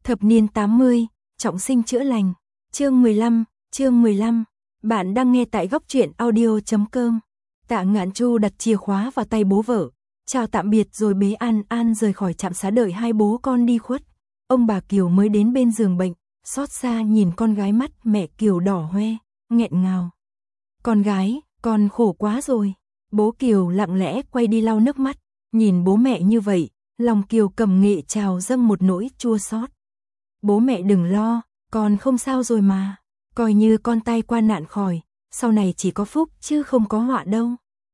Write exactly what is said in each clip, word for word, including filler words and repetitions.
Thập niên tám mươi, trọng sinh chữa lành. Chương mười lăm, chương mười lăm. Bạn đang nghe tại góc truyện audio chấm com. Tạ Ngạn Chu đặt chìa khóa vào tay bố vợ, chào tạm biệt rồi bế An An rời khỏi trạm xá đợi hai bố con đi khuất. Ông bà Kiều mới đến bên giường bệnh, xót xa nhìn con gái, mắt mẹ Kiều đỏ hoe, nghẹn ngào. Con gái, con khổ quá rồi. Bố Kiều lặng lẽ quay đi lau nước mắt, nhìn bố mẹ như vậy, lòng Kiều Cẩm Nghệ trào dâng một nỗi chua xót. Bố mẹ đừng lo, con không sao rồi mà. Coi như con tai qua nạn khỏi, sau này chỉ có phúc chứ không có họa đâu.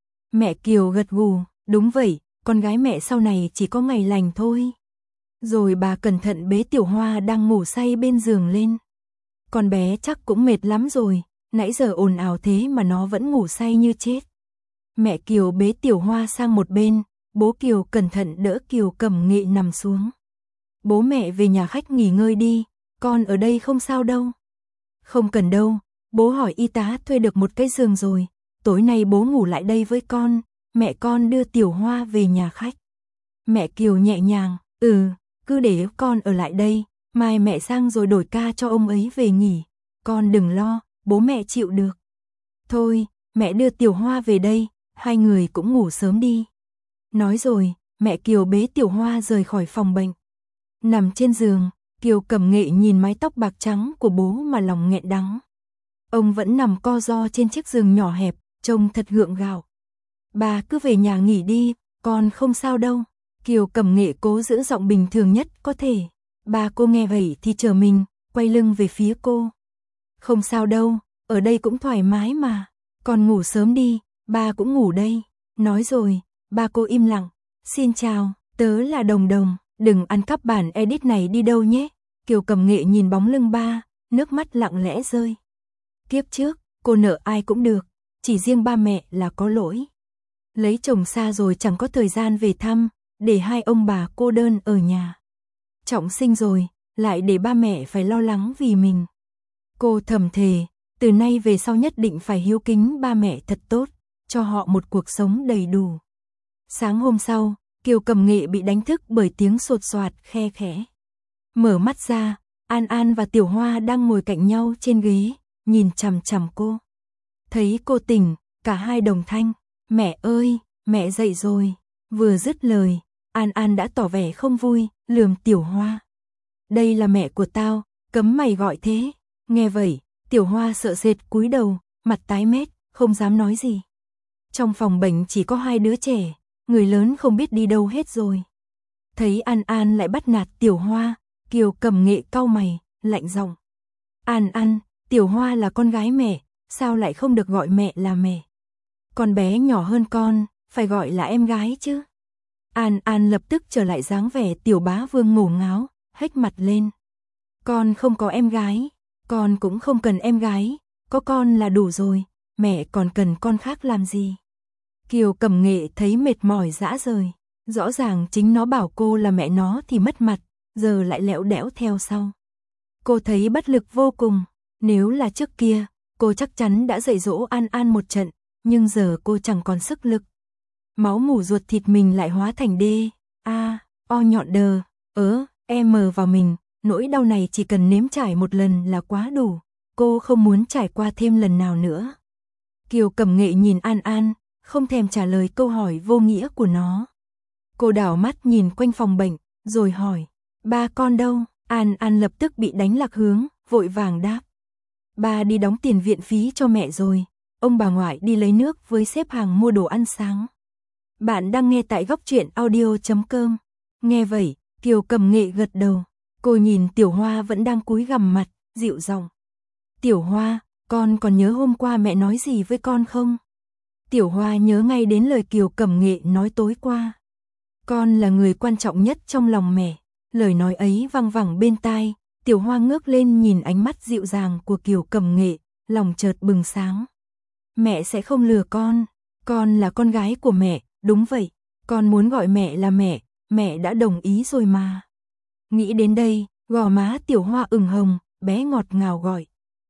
Mẹ Kiều gật gù, đúng vậy, con gái mẹ sau này chỉ có ngày lành thôi. Rồi bà cẩn thận bế Tiểu Hoa đang ngủ say bên giường lên. Con bé chắc cũng mệt lắm rồi, nãy giờ ồn ào thế mà nó vẫn ngủ say như chết. Mẹ Kiều bế Tiểu Hoa sang một bên, bố Kiều cẩn thận đỡ Kiều Cẩm Nghệ nằm xuống. Bố mẹ về nhà khách nghỉ ngơi đi, con ở đây không sao đâu. Không cần đâu, bố hỏi y tá thuê được một cái giường rồi, tối nay bố ngủ lại đây với con, mẹ con đưa Tiểu Hoa về nhà khách. Mẹ Kiều nhẹ nhàng, ừ, cứ để con ở lại đây, mai mẹ sang rồi đổi ca cho ông ấy về nghỉ, con đừng lo, bố mẹ chịu được. Thôi, mẹ đưa Tiểu Hoa về đây, hai người cũng ngủ sớm đi. Nói rồi, mẹ Kiều bế Tiểu Hoa rời khỏi phòng bệnh. Nằm trên giường, Kiều Cẩm Nghệ nhìn mái tóc bạc trắng của bố mà lòng nghẹn đắng. Ông vẫn nằm co ro trên chiếc giường nhỏ hẹp, trông thật gượng gạo. Bà cứ về nhà nghỉ đi, con không sao đâu. Kiều Cẩm Nghệ cố giữ giọng bình thường nhất có thể. Bà cô nghe vậy thì trở mình, quay lưng về phía cô. Không sao đâu, ở đây cũng thoải mái mà. Con ngủ sớm đi, ba cũng ngủ đây. Nói rồi, ba cô im lặng. Xin chào, tớ là Đồng Đồng, đừng ăn cắp bản edit này đi đâu nhé. Kiều Cẩm Nghệ nhìn bóng lưng ba, nước mắt lặng lẽ rơi. Kiếp trước, cô nợ ai cũng được, chỉ riêng ba mẹ là có lỗi. Lấy chồng xa rồi chẳng có thời gian về thăm, để hai ông bà cô đơn ở nhà. Trọng sinh rồi, lại để ba mẹ phải lo lắng vì mình. Cô thầm thề, từ nay về sau nhất định phải hiếu kính ba mẹ thật tốt, cho họ một cuộc sống đầy đủ. Sáng hôm sau, Kiều Cẩm Nghệ bị đánh thức bởi tiếng sột soạt khe khẽ. Mở mắt ra, An An và Tiểu Hoa đang ngồi cạnh nhau trên ghế, nhìn chằm chằm cô. Thấy cô tỉnh, cả hai đồng thanh, mẹ ơi, mẹ dậy rồi. Vừa dứt lời, An An đã tỏ vẻ không vui, lườm Tiểu Hoa. Đây là mẹ của tao, cấm mày gọi thế. Nghe vậy, Tiểu Hoa sợ sệt cúi đầu, mặt tái mét, không dám nói gì. Trong phòng bệnh chỉ có hai đứa trẻ, người lớn không biết đi đâu hết rồi. Thấy An An lại bắt nạt Tiểu Hoa, Kiều Cẩm Nghệ cau mày, lạnh giọng. An An, Tiểu Hoa là con gái mẹ, sao lại không được gọi mẹ là mẹ? Con bé nhỏ hơn con, phải gọi là em gái chứ. An An lập tức trở lại dáng vẻ tiểu bá vương ngổ ngáo, hếch mặt lên. Con không có em gái, con cũng không cần em gái, có con là đủ rồi, mẹ còn cần con khác làm gì? Kiều Cẩm Nghệ thấy mệt mỏi rã rời, rõ ràng chính nó bảo cô là mẹ nó thì mất mặt, giờ lại lẽo đẽo theo sau. Cô thấy bất lực vô cùng, nếu là trước kia, cô chắc chắn đã dạy dỗ An An một trận, nhưng giờ cô chẳng còn sức lực. Máu mủ ruột thịt mình lại hóa thành D, A, O nhọn đờ, ớ, M vào mình, nỗi đau này chỉ cần nếm trải một lần là quá đủ, cô không muốn trải qua thêm lần nào nữa. Kiều Cẩm Nghệ nhìn An An, không thèm trả lời câu hỏi vô nghĩa của nó. Cô đảo mắt nhìn quanh phòng bệnh, rồi hỏi, ba con đâu? An An lập tức bị đánh lạc hướng, vội vàng đáp. Ba đi đóng tiền viện phí cho mẹ rồi, ông bà ngoại đi lấy nước với xếp hàng mua đồ ăn sáng. Bạn đang nghe tại góc truyện audio chấm com. Nghe vậy, Kiều Cẩm Nghệ gật đầu. Cô nhìn Tiểu Hoa vẫn đang cúi gằm mặt, dịu giọng. Tiểu Hoa, con còn nhớ hôm qua mẹ nói gì với con không? Tiểu Hoa nhớ ngay đến lời Kiều Cẩm Nghệ nói tối qua. Con là người quan trọng nhất trong lòng mẹ. Lời nói ấy văng vẳng bên tai, Tiểu Hoa ngước lên nhìn ánh mắt dịu dàng của Kiều Cẩm Nghệ, lòng chợt bừng sáng. Mẹ sẽ không lừa con, con là con gái của mẹ, đúng vậy, con muốn gọi mẹ là mẹ, mẹ đã đồng ý rồi mà. Nghĩ đến đây, gò má Tiểu Hoa ửng hồng, bé ngọt ngào gọi.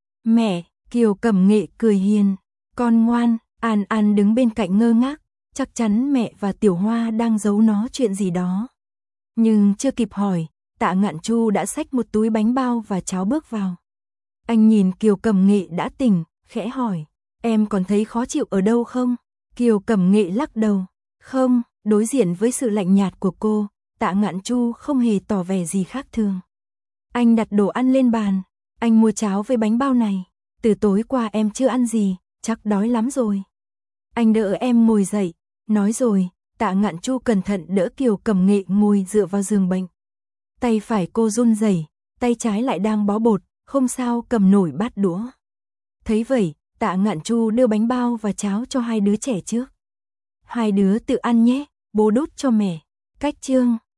Mẹ, Kiều Cẩm Nghệ cười hiền, con ngoan. An An đứng bên cạnh ngơ ngác, chắc chắn mẹ và Tiểu Hoa đang giấu nó chuyện gì đó. Nhưng chưa kịp hỏi, Tạ Ngạn Chu đã xách một túi bánh bao và cháo bước vào. Anh nhìn Kiều Cẩm Nghị đã tỉnh, khẽ hỏi, em còn thấy khó chịu ở đâu không? Kiều Cẩm Nghị lắc đầu, không, đối diện với sự lạnh nhạt của cô, Tạ Ngạn Chu không hề tỏ vẻ gì khác thường. Anh đặt đồ ăn lên bàn, anh mua cháo với bánh bao này, từ tối qua em chưa ăn gì, chắc đói lắm rồi. Anh đỡ em ngồi dậy, nói rồi, Tạ Ngạn Chu cẩn thận đỡ Kiều Cẩm Nghị ngồi dựa vào giường bệnh. Tay phải cô run rẩy, tay trái lại đang bó bột, không sao cầm nổi bát đũa. Thấy vậy, Tạ Ngạn Chu đưa bánh bao và cháo cho hai đứa trẻ trước. Hai đứa tự ăn nhé, bố đút cho mẹ. Cách chương